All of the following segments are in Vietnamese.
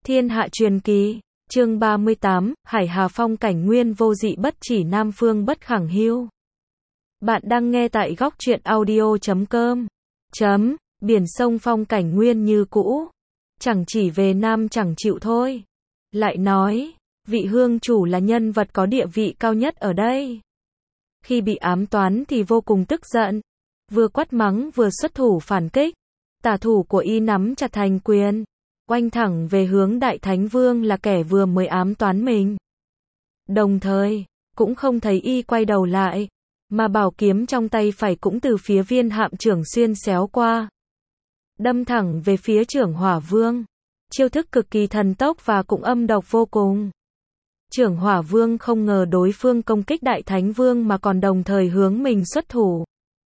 Thiên hạ truyền kỳ, chương 38, Hải Hà phong cảnh nguyên vô dị bất chỉ nam phương bất khẳng hiu. Bạn đang nghe tại góc truyện audio.com. Biển sông phong cảnh nguyên như cũ. Chẳng chỉ về nam chẳng chịu thôi. Lại nói, vị hương chủ là nhân vật có địa vị cao nhất ở đây. Khi bị ám toán thì vô cùng tức giận. Vừa quát mắng vừa xuất thủ phản kích. Tả thủ của y nắm chặt thành quyền. Oanh thẳng về hướng Đại Thánh Vương là kẻ vừa mới ám toán mình. Đồng thời, cũng không thấy y quay đầu lại, mà bảo kiếm trong tay phải cũng từ phía viên hạm trưởng xuyên xéo qua. Đâm thẳng về phía Trưởng Hỏa Vương. Chiêu thức cực kỳ thần tốc và cũng âm độc vô cùng. Trưởng Hỏa Vương không ngờ đối phương công kích Đại Thánh Vương mà còn đồng thời hướng mình xuất thủ.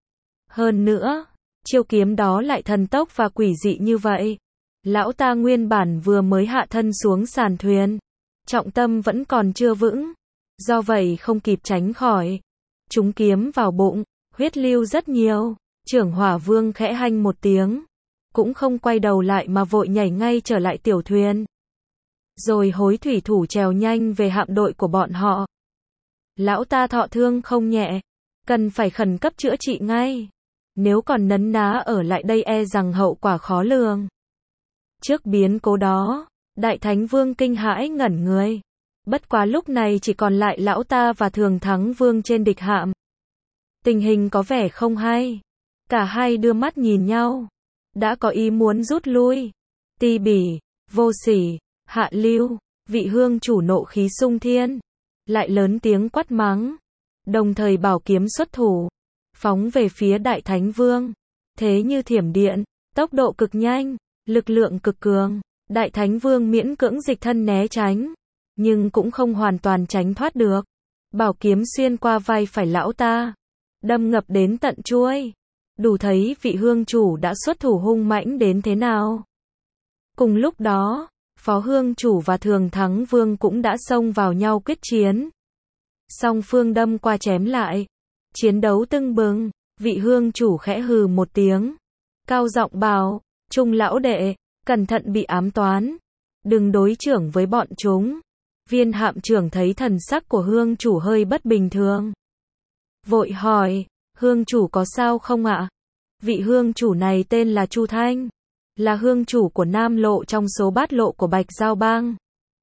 Hơn nữa, chiêu kiếm đó lại thần tốc và quỷ dị như vậy. Lão ta nguyên bản vừa mới hạ thân xuống sàn thuyền, trọng tâm vẫn còn chưa vững, do vậy không kịp tránh khỏi. Trúng kiếm vào bụng, huyết lưu rất nhiều. Trưởng Hỏa Vương khẽ hanh một tiếng, cũng không quay đầu lại mà vội nhảy ngay trở lại tiểu thuyền. Rồi hối thủy thủ trèo nhanh về hạm đội của bọn họ. Lão ta thọ thương không nhẹ, cần phải khẩn cấp chữa trị ngay. Nếu còn nấn ná ở lại đây e rằng hậu quả khó lường. Trước biến cố đó, Đại Thánh Vương kinh hãi ngẩn người. Bất quá lúc này chỉ còn lại lão ta và Thường Thắng Vương trên địch hạm. Tình hình có vẻ không hay. Cả hai đưa mắt nhìn nhau. Đã có ý muốn rút lui. Ti bỉ, vô sỉ, hạ lưu, vị hương chủ nộ khí sung thiên. Lại lớn tiếng quát mắng. Đồng thời bảo kiếm xuất thủ. Phóng về phía Đại Thánh Vương. Thế như thiểm điện, tốc độ cực nhanh. Lực lượng cực cường, Đại Thánh Vương miễn cưỡng dịch thân né tránh, nhưng cũng không hoàn toàn tránh thoát được. Bảo kiếm xuyên qua vai phải lão ta, đâm ngập đến tận chuôi. Đủ thấy vị hương chủ đã xuất thủ hung mãnh đến thế nào. Cùng lúc đó, Phó Hương chủ và Thường Thắng Vương cũng đã xông vào nhau quyết chiến. Song phương đâm qua chém lại, chiến đấu tưng bừng. Vị hương chủ khẽ hừ một tiếng, cao giọng bảo: Trung lão đệ, cẩn thận bị ám toán. Đừng đối chưởng với bọn chúng. Viên hạm trưởng thấy thần sắc của hương chủ hơi bất bình thường. Vội hỏi, hương chủ có sao không ạ? Vị hương chủ này tên là Chu Thanh. Là hương chủ của Nam Lộ trong số bát lộ của Bạch Giao Bang.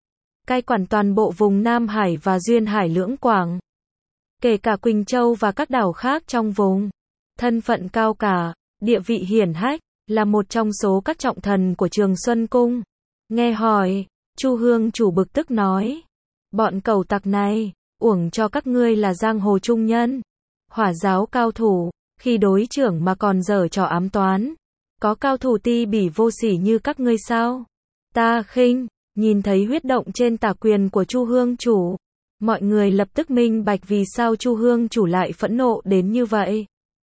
Cai quản toàn bộ vùng Nam Hải và Duyên Hải lưỡng quảng. Kể cả Quỳnh Châu và các đảo khác trong vùng. Thân phận cao cả, địa vị hiển hách. Là một trong số các trọng thần của Trường Xuân Cung. Nghe hỏi, Chu hương chủ bực tức nói. Bọn cẩu tặc này, uổng cho các ngươi là giang hồ trung nhân. Hỏa giáo cao thủ, khi đối chưởng mà còn giở trò ám toán. Có cao thủ ti bỉ vô sỉ như các ngươi sao? Ta khinh, nhìn thấy huyết động trên tả quyền của Chu hương chủ. Mọi người lập tức minh bạch vì sao Chu hương chủ lại phẫn nộ đến như vậy.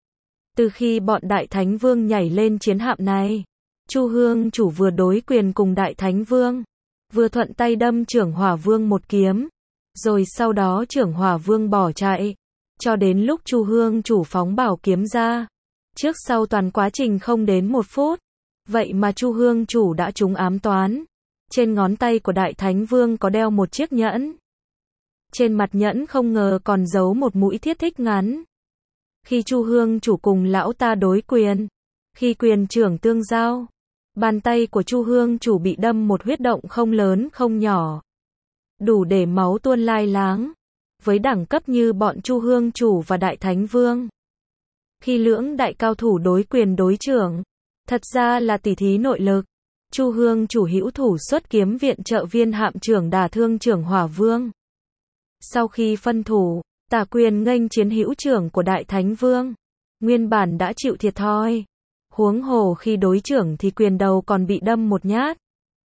Từ khi bọn Đại Thánh Vương nhảy lên chiến hạm này, Chu hương chủ vừa đối quyền cùng Đại Thánh Vương, vừa thuận tay đâm Trưởng Hỏa Vương một kiếm, rồi sau đó Trưởng Hỏa Vương bỏ chạy, cho đến lúc Chu hương chủ phóng bảo kiếm ra. Trước sau toàn quá trình không đến 1 phút, vậy mà Chu hương chủ đã trúng ám toán. Trên ngón tay của Đại Thánh Vương có đeo một chiếc nhẫn. Trên mặt nhẫn không ngờ còn giấu một mũi thiết thích ngắn. Khi Chu hương chủ cùng lão ta đối quyền, khi quyền trưởng tương giao, bàn tay của Chu hương chủ bị đâm một huyết động không lớn không nhỏ, đủ để máu tuôn lai láng. Với đẳng cấp như bọn Chu hương chủ và Đại Thánh Vương, khi lưỡng đại cao thủ đối quyền đối trưởng, thật ra là tỉ thí nội lực. Chu hương chủ hữu thủ xuất kiếm viện trợ viên hạm trưởng đả thương Trưởng Hỏa Vương. Sau khi phân thủ, tả quyền nghênh chiến hữu trưởng của Đại Thánh Vương, nguyên bản đã chịu thiệt thòi. Huống hồ khi đối trưởng thì quyền đầu còn bị đâm một nhát.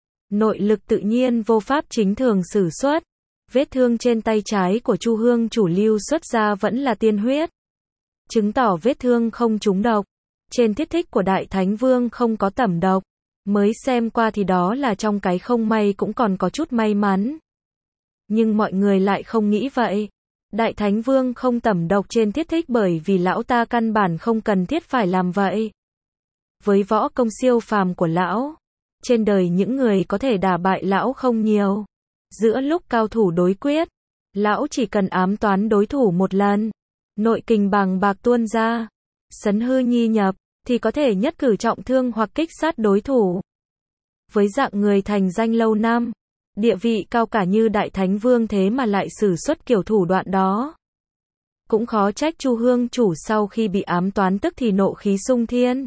Nội lực tự nhiên vô pháp chính thường sử xuất. Vết thương trên tay trái của Chu hương chủ lưu xuất ra vẫn là tiên huyết, chứng tỏ vết thương không trúng độc. Trên thiết thích của Đại Thánh Vương không có tẩm độc. Mới xem qua thì đó là trong cái không may cũng còn có chút may mắn. Nhưng mọi người lại không nghĩ vậy. Đại Thánh Vương không tẩm độc trên thiết thích bởi vì lão ta căn bản không cần thiết phải làm vậy. Với võ công siêu phàm của lão, Trên đời những người có thể đả bại lão không nhiều. Giữa lúc cao thủ đối quyết, lão chỉ cần ám toán đối thủ một lần, nội kình bàng bạc tuôn ra, sấn hư nhi nhập, thì có thể nhất cử trọng thương hoặc kích sát đối thủ. Với dạng người thành danh lâu năm, địa vị cao cả như Đại Thánh Vương thế mà lại sử xuất kiểu thủ đoạn đó. Cũng khó trách Chu Hương Chủ sau khi bị ám toán tức thì nộ khí xung thiên.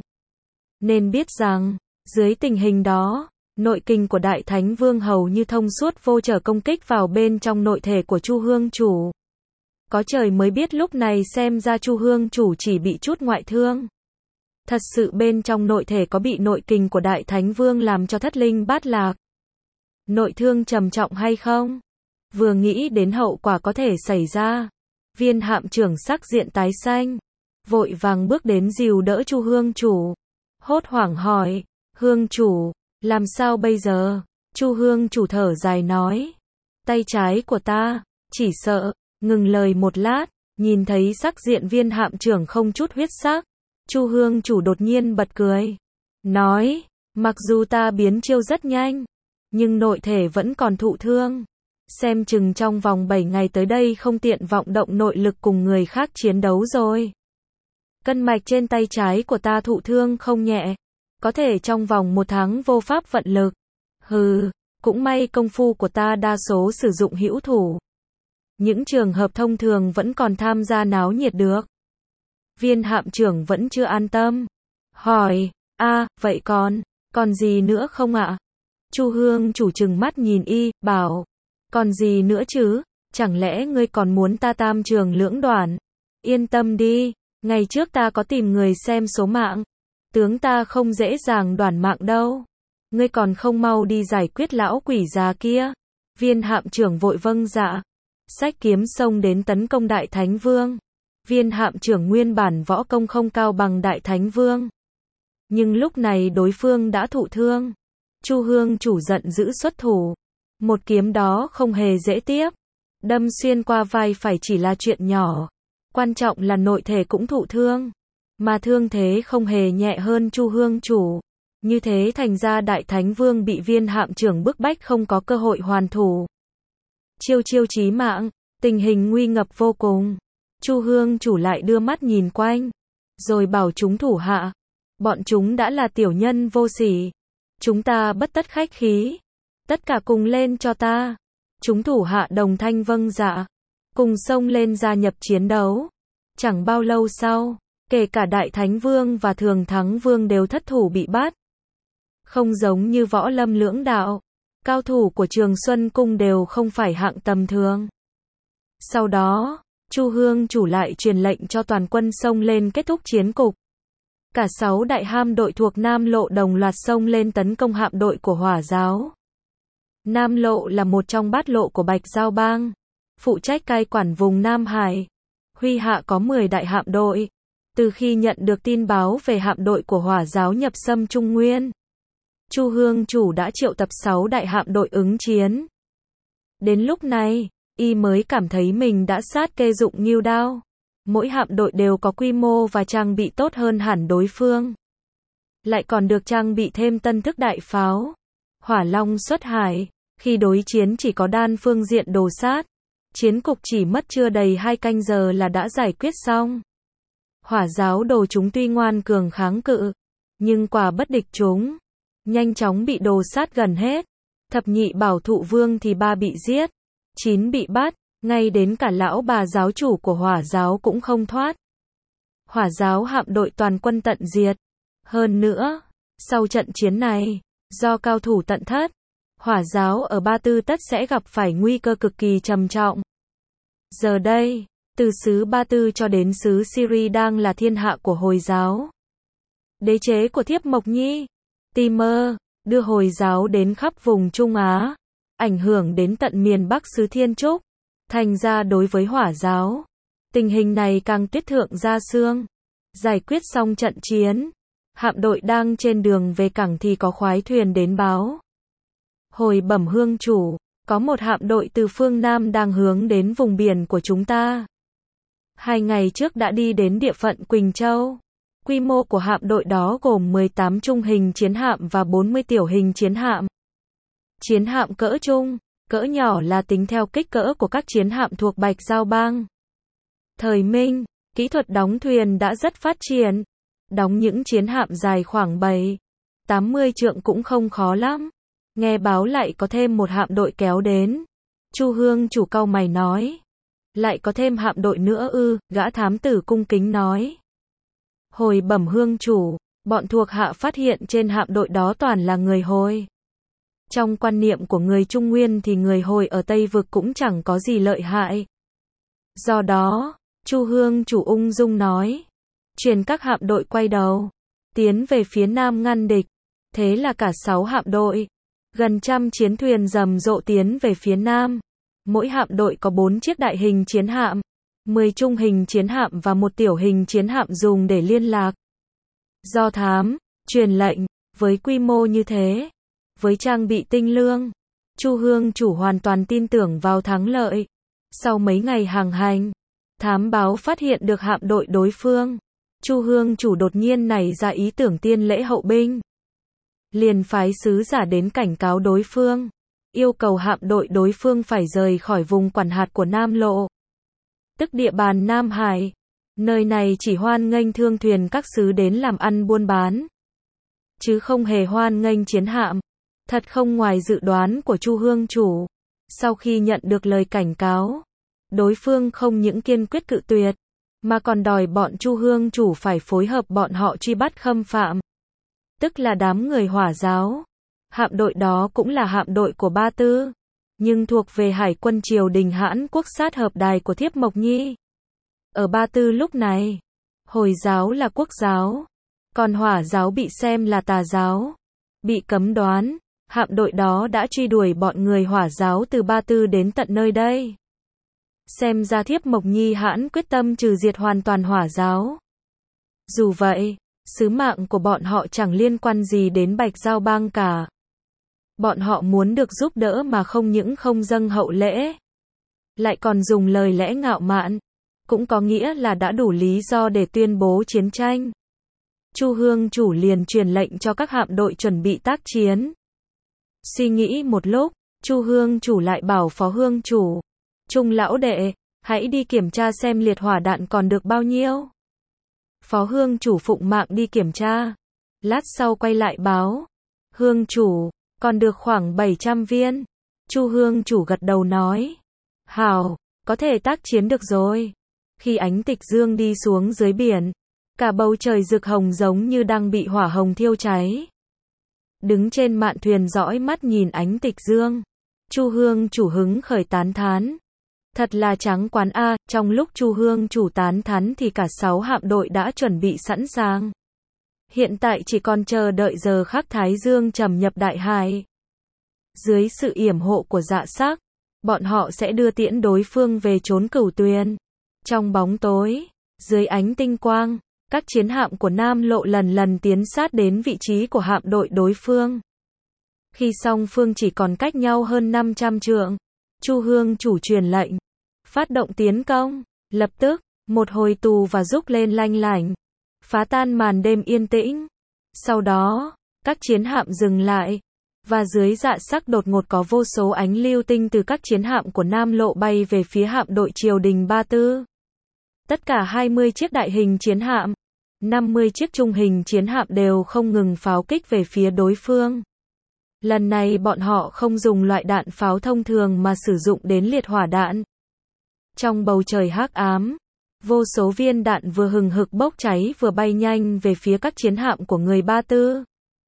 Nên biết rằng, dưới tình hình đó, nội kình của Đại Thánh Vương hầu như thông suốt vô trở công kích vào bên trong nội thể của Chu Hương Chủ. Có trời mới biết lúc này xem ra Chu Hương Chủ chỉ bị chút ngoại thương. Thật sự bên trong nội thể có bị nội kình của Đại Thánh Vương làm cho thất linh bát lạc. Nội thương trầm trọng hay không? Vừa nghĩ đến hậu quả có thể xảy ra, Viên Hạm Trưởng sắc diện tái xanh, vội vàng bước đến dìu đỡ Chu Hương Chủ, hốt hoảng hỏi, Hương Chủ, làm sao bây giờ? Chu Hương Chủ thở dài nói, tay trái của ta, chỉ sợ, ngừng lời một lát, nhìn thấy sắc diện Viên Hạm Trưởng không chút huyết sắc, Chu Hương Chủ đột nhiên bật cười, nói, mặc dù ta biến chiêu rất nhanh, nhưng nội thể vẫn còn thụ thương. Xem chừng trong vòng 7 ngày tới đây không tiện vọng động nội lực cùng người khác chiến đấu rồi. Cân mạch trên tay trái của ta thụ thương không nhẹ, có thể trong vòng 1 tháng vô pháp vận lực. Hừ, cũng may công phu của ta đa số sử dụng hữu thủ. Những trường hợp thông thường vẫn còn tham gia náo nhiệt được. Viên Hạm Trưởng vẫn chưa an tâm. Hỏi, vậy còn gì nữa không ạ? Chu Hương Chủ trừng mắt nhìn y, bảo, còn gì nữa chứ, chẳng lẽ ngươi còn muốn ta tam trường lưỡng đoạn? Yên tâm đi, ngày trước ta có tìm người xem số mạng, tướng ta không dễ dàng đoản mạng đâu. Ngươi còn không mau đi giải quyết lão quỷ già kia. Viên Hạm Trưởng vội vâng dạ, xách kiếm xông đến tấn công Đại Thánh Vương. Viên Hạm Trưởng nguyên bản võ công không cao bằng Đại Thánh Vương, nhưng lúc này đối phương đã thụ thương. Chu Hương Chủ giận dữ xuất thủ, một kiếm đó không hề dễ tiếp, đâm xuyên qua vai phải chỉ là chuyện nhỏ, quan trọng là nội thể cũng thụ thương, mà thương thế không hề nhẹ hơn Chu Hương Chủ. Như thế thành ra Đại Thánh Vương bị Viên Hạm Trưởng bức bách không có cơ hội hoàn thủ. Chiêu chí mạng, tình hình nguy ngập vô cùng. Chu Hương Chủ lại đưa mắt nhìn quanh, rồi bảo chúng thủ hạ, bọn chúng đã là tiểu nhân vô sỉ, chúng ta bất tất khách khí, tất cả cùng lên cho ta. Chúng thủ hạ đồng thanh vâng dạ, cùng xông lên gia nhập chiến đấu. Chẳng bao lâu sau, kể cả Đại Thánh Vương và Thường Thắng Vương đều thất thủ bị bắt. Không giống như võ lâm lưỡng đạo, cao thủ của Trường Xuân Cung đều không phải hạng tầm thường. Sau đó, Chu Hương Chủ lại truyền lệnh cho toàn quân xông lên kết thúc chiến cục. Cả 6 đại hạm đội thuộc Nam Lộ đồng loạt xông lên tấn công hạm đội của Hỏa Giáo. Nam Lộ là một trong bát lộ của Bạch Giao Bang, phụ trách cai quản vùng Nam Hải. Huy hạ có 10 đại hạm đội. Từ khi nhận được tin báo về hạm đội của Hỏa Giáo nhập xâm Trung Nguyên, Chu Hương Chủ đã triệu tập 6 đại hạm đội ứng chiến. Đến lúc này, y mới cảm thấy mình đã sát kê dụng nghêu đao. Mỗi hạm đội đều có quy mô và trang bị tốt hơn hẳn đối phương. Lại còn được trang bị thêm tân thức đại pháo. Hỏa Long xuất hải, khi đối chiến chỉ có đan phương diện đồ sát. Chiến cục chỉ mất chưa đầy 2 canh giờ là đã giải quyết xong. Hỏa Giáo đồ chúng tuy ngoan cường kháng cự, nhưng quả bất địch chúng, nhanh chóng bị đồ sát gần hết. Thập nhị bảo thụ vương thì 3 bị giết, 9 bị bắt, ngay đến cả lão bà giáo chủ của Hỏa Giáo cũng không thoát. Hỏa Giáo hạm đội toàn quân tận diệt. Hơn nữa, sau trận chiến này, do cao thủ tận thất, Hỏa Giáo ở Ba Tư tất sẽ gặp phải nguy cơ cực kỳ trầm trọng. Giờ đây, từ xứ Ba Tư cho đến xứ Syria đang là thiên hạ của Hồi Giáo. Đế chế của Thiếp Mộc Nhi, Timur, đưa Hồi Giáo đến khắp vùng Trung Á, ảnh hưởng đến tận miền Bắc xứ Thiên Trúc. Thành ra đối với Hỏa Giáo, tình hình này càng tuyết thượng ra xương. Giải quyết xong trận chiến, hạm đội đang trên đường về cảng thì có khoái thuyền đến báo. Hồi bẩm Hương Chủ, có một hạm đội từ phương Nam đang hướng đến vùng biển của chúng ta. 2 ngày trước đã đi đến địa phận Quỳnh Châu. Quy mô của hạm đội đó gồm 18 trung hình chiến hạm và 40 tiểu hình chiến hạm. Chiến hạm cỡ trung, cỡ nhỏ là tính theo kích cỡ của các chiến hạm thuộc Bạch Giao Bang. Thời Minh, kỹ thuật đóng thuyền đã rất phát triển. Đóng những chiến hạm dài khoảng 7-80 trượng cũng không khó lắm. Nghe báo lại có thêm một hạm đội kéo đến. Chu Hương chủ cau mày nói. Lại có thêm hạm đội nữa ư? Gã thám tử cung kính nói. Hồi bẩm Hương chủ, bọn thuộc hạ phát hiện trên hạm đội đó toàn là người Hồi. Trong quan niệm của người Trung Nguyên thì người Hồi ở Tây Vực cũng chẳng có gì lợi hại. Do đó, Chu Hương chủ ung dung nói, truyền các hạm đội quay đầu, tiến về phía nam ngăn địch. Thế là cả 6 hạm đội, gần 100 chiến thuyền rầm rộ tiến về phía nam. Mỗi hạm đội có 4 chiếc đại hình chiến hạm, 10 trung hình chiến hạm và một tiểu hình chiến hạm dùng để liên lạc. Do thám, truyền lệnh, với quy mô như thế, với trang bị tinh lương, Chu Hương chủ hoàn toàn tin tưởng vào thắng lợi. Sau mấy ngày hàng hành, thám báo phát hiện được hạm đội đối phương. Chu Hương chủ đột nhiên nảy ra ý tưởng tiên lễ hậu binh. Liền phái sứ giả đến cảnh cáo đối phương, yêu cầu hạm đội đối phương phải rời khỏi vùng quản hạt của Nam Lộ, tức địa bàn Nam Hải. Nơi này chỉ hoan nghênh thương thuyền các sứ đến làm ăn buôn bán, chứ không hề hoan nghênh chiến hạm. Thật không ngoài dự đoán của Chu Hương chủ. Sau khi nhận được lời cảnh cáo, đối phương không những kiên quyết cự tuyệt, mà còn đòi bọn Chu Hương chủ phải phối hợp bọn họ truy bắt khâm phạm, tức là đám người Hỏa giáo. Hạm đội đó cũng là hạm đội của Ba Tư, nhưng thuộc về Hải quân triều đình Hãn Quốc sát hợp đài của Thiếp Mộc Nhi. Ở Ba Tư lúc này, Hồi giáo là quốc giáo, còn Hỏa giáo bị xem là tà giáo, bị cấm đoán. Hạm đội đó đã truy đuổi bọn người Hỏa giáo từ Ba Tư đến tận nơi đây. Xem ra Thiếp Mộc Nhi Hãn quyết tâm trừ diệt hoàn toàn Hỏa giáo. Dù vậy, sứ mạng của bọn họ chẳng liên quan gì đến Bạch Giao Bang cả. Bọn họ muốn được giúp đỡ mà không những không dâng hậu lễ, lại còn dùng lời lẽ ngạo mạn, cũng có nghĩa là đã đủ lý do để tuyên bố chiến tranh. Chu Hương chủ liền truyền lệnh cho các hạm đội chuẩn bị tác chiến. Suy nghĩ một lúc, Chu Hương chủ lại bảo Phó Hương chủ, Trung lão đệ, hãy đi kiểm tra xem liệt hỏa đạn còn được bao nhiêu. Phó Hương chủ phụng mạng đi kiểm tra. Lát sau quay lại báo, Hương chủ, còn được khoảng 700 viên. Chu Hương chủ gật đầu nói, hảo, có thể tác chiến được rồi. Khi ánh tịch dương đi xuống dưới biển, cả bầu trời rực hồng giống như đang bị hỏa hồng thiêu cháy. Đứng trên mạn thuyền dõi mắt nhìn ánh tịch dương, Chu Hương chủ hứng khởi tán thán. Thật là trắng quán a. Trong lúc Chu Hương chủ tán thán thì cả 6 hạm đội đã chuẩn bị sẵn sàng. Hiện tại chỉ còn chờ đợi giờ khắc Thái Dương trầm nhập đại hải. Dưới sự yểm hộ của Dạ Sắc, bọn họ sẽ đưa tiễn đối phương về trốn Cửu Tuyền. Trong bóng tối, dưới ánh tinh quang, các chiến hạm của Nam Lộ lần lần tiến sát đến vị trí của hạm đội đối phương. Khi song phương chỉ còn cách nhau hơn 500 trượng, Chu Hương chủ truyền lệnh, phát động tiến công. Lập tức, một hồi tù và rúc lên lanh lảnh, phá tan màn đêm yên tĩnh. Sau đó, các chiến hạm dừng lại, và dưới Dạ Sắc đột ngột có vô số ánh lưu tinh từ các chiến hạm của Nam Lộ bay về phía hạm đội triều đình Ba Tư. Tất cả 20 chiếc đại hình chiến hạm, 50 chiếc trung hình chiến hạm đều không ngừng pháo kích về phía đối phương. Lần này bọn họ không dùng loại đạn pháo thông thường mà sử dụng đến liệt hỏa đạn. Trong bầu trời hắc ám, vô số viên đạn vừa hừng hực bốc cháy vừa bay nhanh về phía các chiến hạm của người Ba Tư.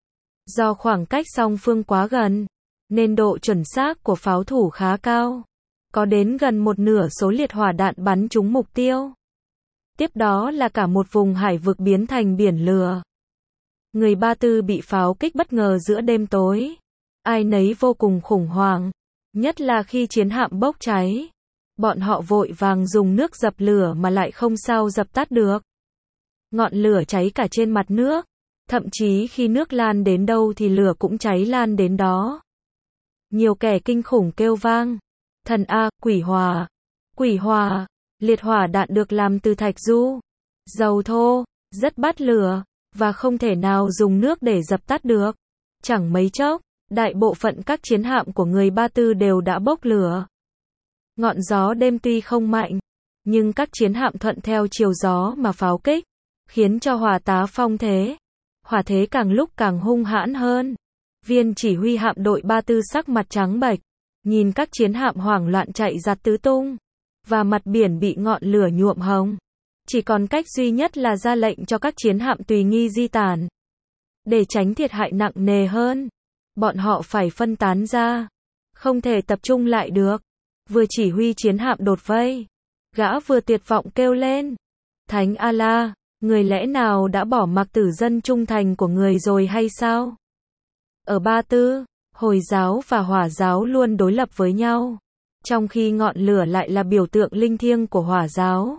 Do khoảng cách song phương quá gần, nên độ chuẩn xác của pháo thủ khá cao. Có đến gần một nửa số liệt hỏa đạn bắn trúng mục tiêu. Tiếp đó là cả một vùng hải vực biến thành biển lửa. Người Ba Tư bị pháo kích bất ngờ giữa đêm tối. Ai nấy vô cùng khủng hoảng, nhất là khi chiến hạm bốc cháy. Bọn họ vội vàng dùng nước dập lửa mà lại không sao dập tắt được. Ngọn lửa cháy cả trên mặt nước, thậm chí khi nước lan đến đâu thì lửa cũng cháy lan đến đó. Nhiều kẻ kinh khủng kêu vang, thần a, quỷ hòa, liệt hỏa đạn được làm từ thạch du, dầu thô, rất bắt lửa, và không thể nào dùng nước để dập tắt được. Chẳng mấy chốc, đại bộ phận các chiến hạm của người Ba Tư đều đã bốc lửa. Ngọn gió đêm tuy không mạnh, nhưng các chiến hạm thuận theo chiều gió mà pháo kích, khiến cho hỏa tá phong thế. Hỏa thế càng lúc càng hung hãn hơn. Viên chỉ huy hạm đội Ba Tư sắc mặt trắng bệch, nhìn các chiến hạm hoảng loạn chạy giặt tứ tung, và mặt biển bị ngọn lửa nhuộm hồng. Chỉ còn cách duy nhất là ra lệnh cho các chiến hạm tùy nghi di tản. Để tránh thiệt hại nặng nề hơn, bọn họ phải phân tán ra, không thể tập trung lại được. Vừa chỉ huy chiến hạm đột vây, gã vừa tuyệt vọng kêu lên: Thánh Allah, người lẽ nào đã bỏ mặc tử dân trung thành của người rồi hay sao? Ở Ba Tư, Hồi giáo và Hỏa giáo luôn đối lập với nhau, trong khi ngọn lửa lại là biểu tượng linh thiêng của Hỏa giáo.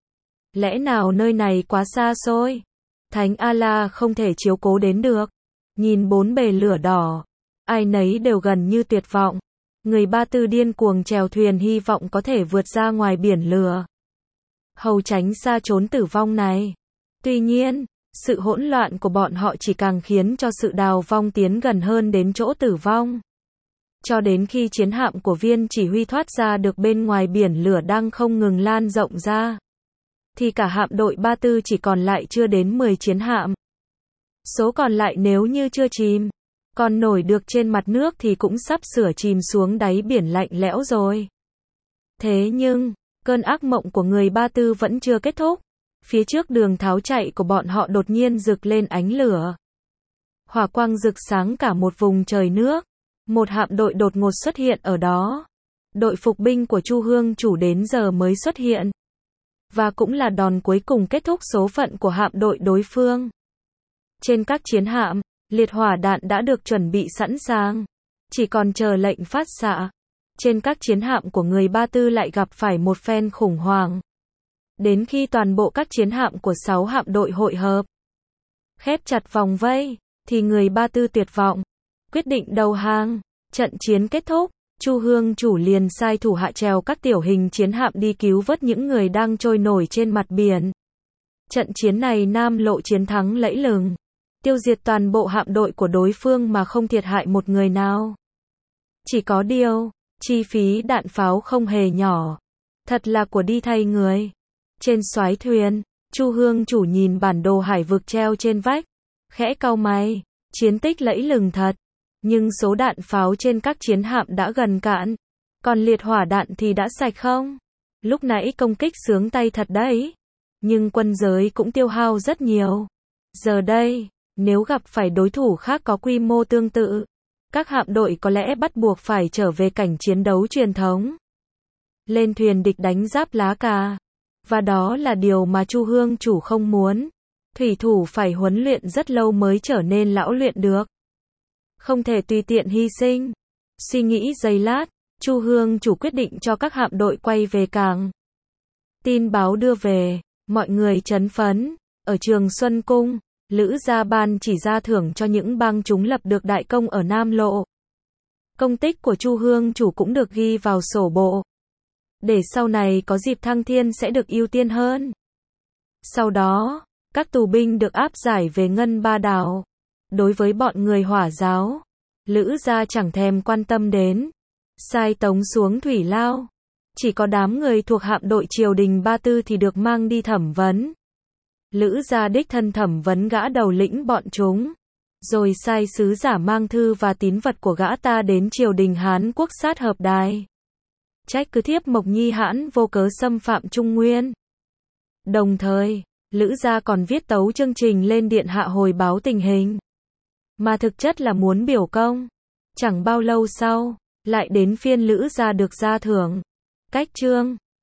Lẽ nào nơi này quá xa xôi, Thánh Allah không thể chiếu cố đến được? Nhìn bốn bề lửa đỏ, ai nấy đều gần như tuyệt vọng. Người Ba Tư điên cuồng chèo thuyền hy vọng có thể vượt ra ngoài biển lửa, hầu tránh xa trốn tử vong này. Tuy nhiên, sự hỗn loạn của bọn họ chỉ càng khiến cho sự đào vong tiến gần hơn đến chỗ tử vong. Cho đến khi chiến hạm của viên chỉ huy thoát ra được bên ngoài biển lửa đang không ngừng lan rộng ra, thì cả hạm đội Ba Tư chỉ còn lại chưa đến 10 chiến hạm. Số còn lại nếu như chưa chìm, còn nổi được trên mặt nước thì cũng sắp sửa chìm xuống đáy biển lạnh lẽo rồi. Thế nhưng, cơn ác mộng của người Ba Tư vẫn chưa kết thúc. Phía trước đường tháo chạy của bọn họ đột nhiên rực lên ánh lửa. Hỏa quang rực sáng cả một vùng trời nước. Một hạm đội đột ngột xuất hiện ở đó. Đội phục binh của Chu Hương Chủ đến giờ mới xuất hiện. Và cũng là đòn cuối cùng kết thúc số phận của hạm đội đối phương. Trên các chiến hạm, liệt hỏa đạn đã được chuẩn bị sẵn sàng, chỉ còn chờ lệnh phát xạ. Trên các chiến hạm của người Ba Tư lại gặp phải một phen khủng hoảng. Đến khi toàn bộ các chiến hạm của 6 hạm đội hội hợp, khép chặt vòng vây, thì người Ba Tư tuyệt vọng, quyết định đầu hàng. Trận chiến kết thúc, Chu Hương Chủ liền sai thủ hạ trèo các tiểu hình chiến hạm đi cứu vớt những người đang trôi nổi trên mặt biển. Trận chiến này Nam Lộ chiến thắng lẫy lừng, tiêu diệt toàn bộ hạm đội của đối phương mà không thiệt hại một người nào. Chỉ có điều, chi phí đạn pháo không hề nhỏ, thật là của đi thay người. Trên soái thuyền, Chu Hương Chủ nhìn bản đồ hải vực treo trên vách, khẽ cau mày, chiến tích lẫy lừng thật, nhưng số đạn pháo trên các chiến hạm đã gần cạn, còn liệt hỏa đạn thì đã sạch không? Lúc nãy công kích sướng tay thật đấy, nhưng quân giới cũng tiêu hao rất nhiều. Giờ đây, nếu gặp phải đối thủ khác có quy mô tương tự, các hạm đội có lẽ bắt buộc phải trở về cảnh chiến đấu truyền thống. Lên thuyền địch đánh giáp lá cà. Và đó là điều mà Chu Hương Chủ không muốn. Thủy thủ phải huấn luyện rất lâu mới trở nên lão luyện được. Không thể tùy tiện hy sinh. Suy nghĩ giây lát, Chu Hương Chủ quyết định cho các hạm đội quay về cảng. Tin báo đưa về, mọi người chấn phấn. Ở Trường Xuân Cung, Lữ Gia Ban chỉ ra thưởng cho những bang chúng lập được đại công ở Nam Lộ. Công tích của Chu Hương Chủ cũng được ghi vào sổ bộ, để sau này có dịp thăng thiên sẽ được ưu tiên hơn. Sau đó, các tù binh được áp giải về Ngân Ba Đảo. Đối với bọn người Hỏa giáo, Lữ Gia chẳng thèm quan tâm đến, sai tống xuống Thủy Lao. Chỉ có đám người thuộc hạm đội triều đình Ba Tư thì được mang đi thẩm vấn. Lữ Gia đích thân thẩm vấn gã đầu lĩnh bọn chúng, rồi sai sứ giả mang thư và tín vật của gã ta đến triều đình Hán Quốc sát hợp đài. Trách cứ Thiếp Mộc Nhi hãn vô cớ xâm phạm Trung Nguyên. Đồng thời, Lữ Gia còn viết tấu chương trình lên điện hạ hồi báo tình hình, mà thực chất là muốn biểu công. Chẳng bao lâu sau, lại đến phiên Lữ Gia được gia thưởng. Cách chương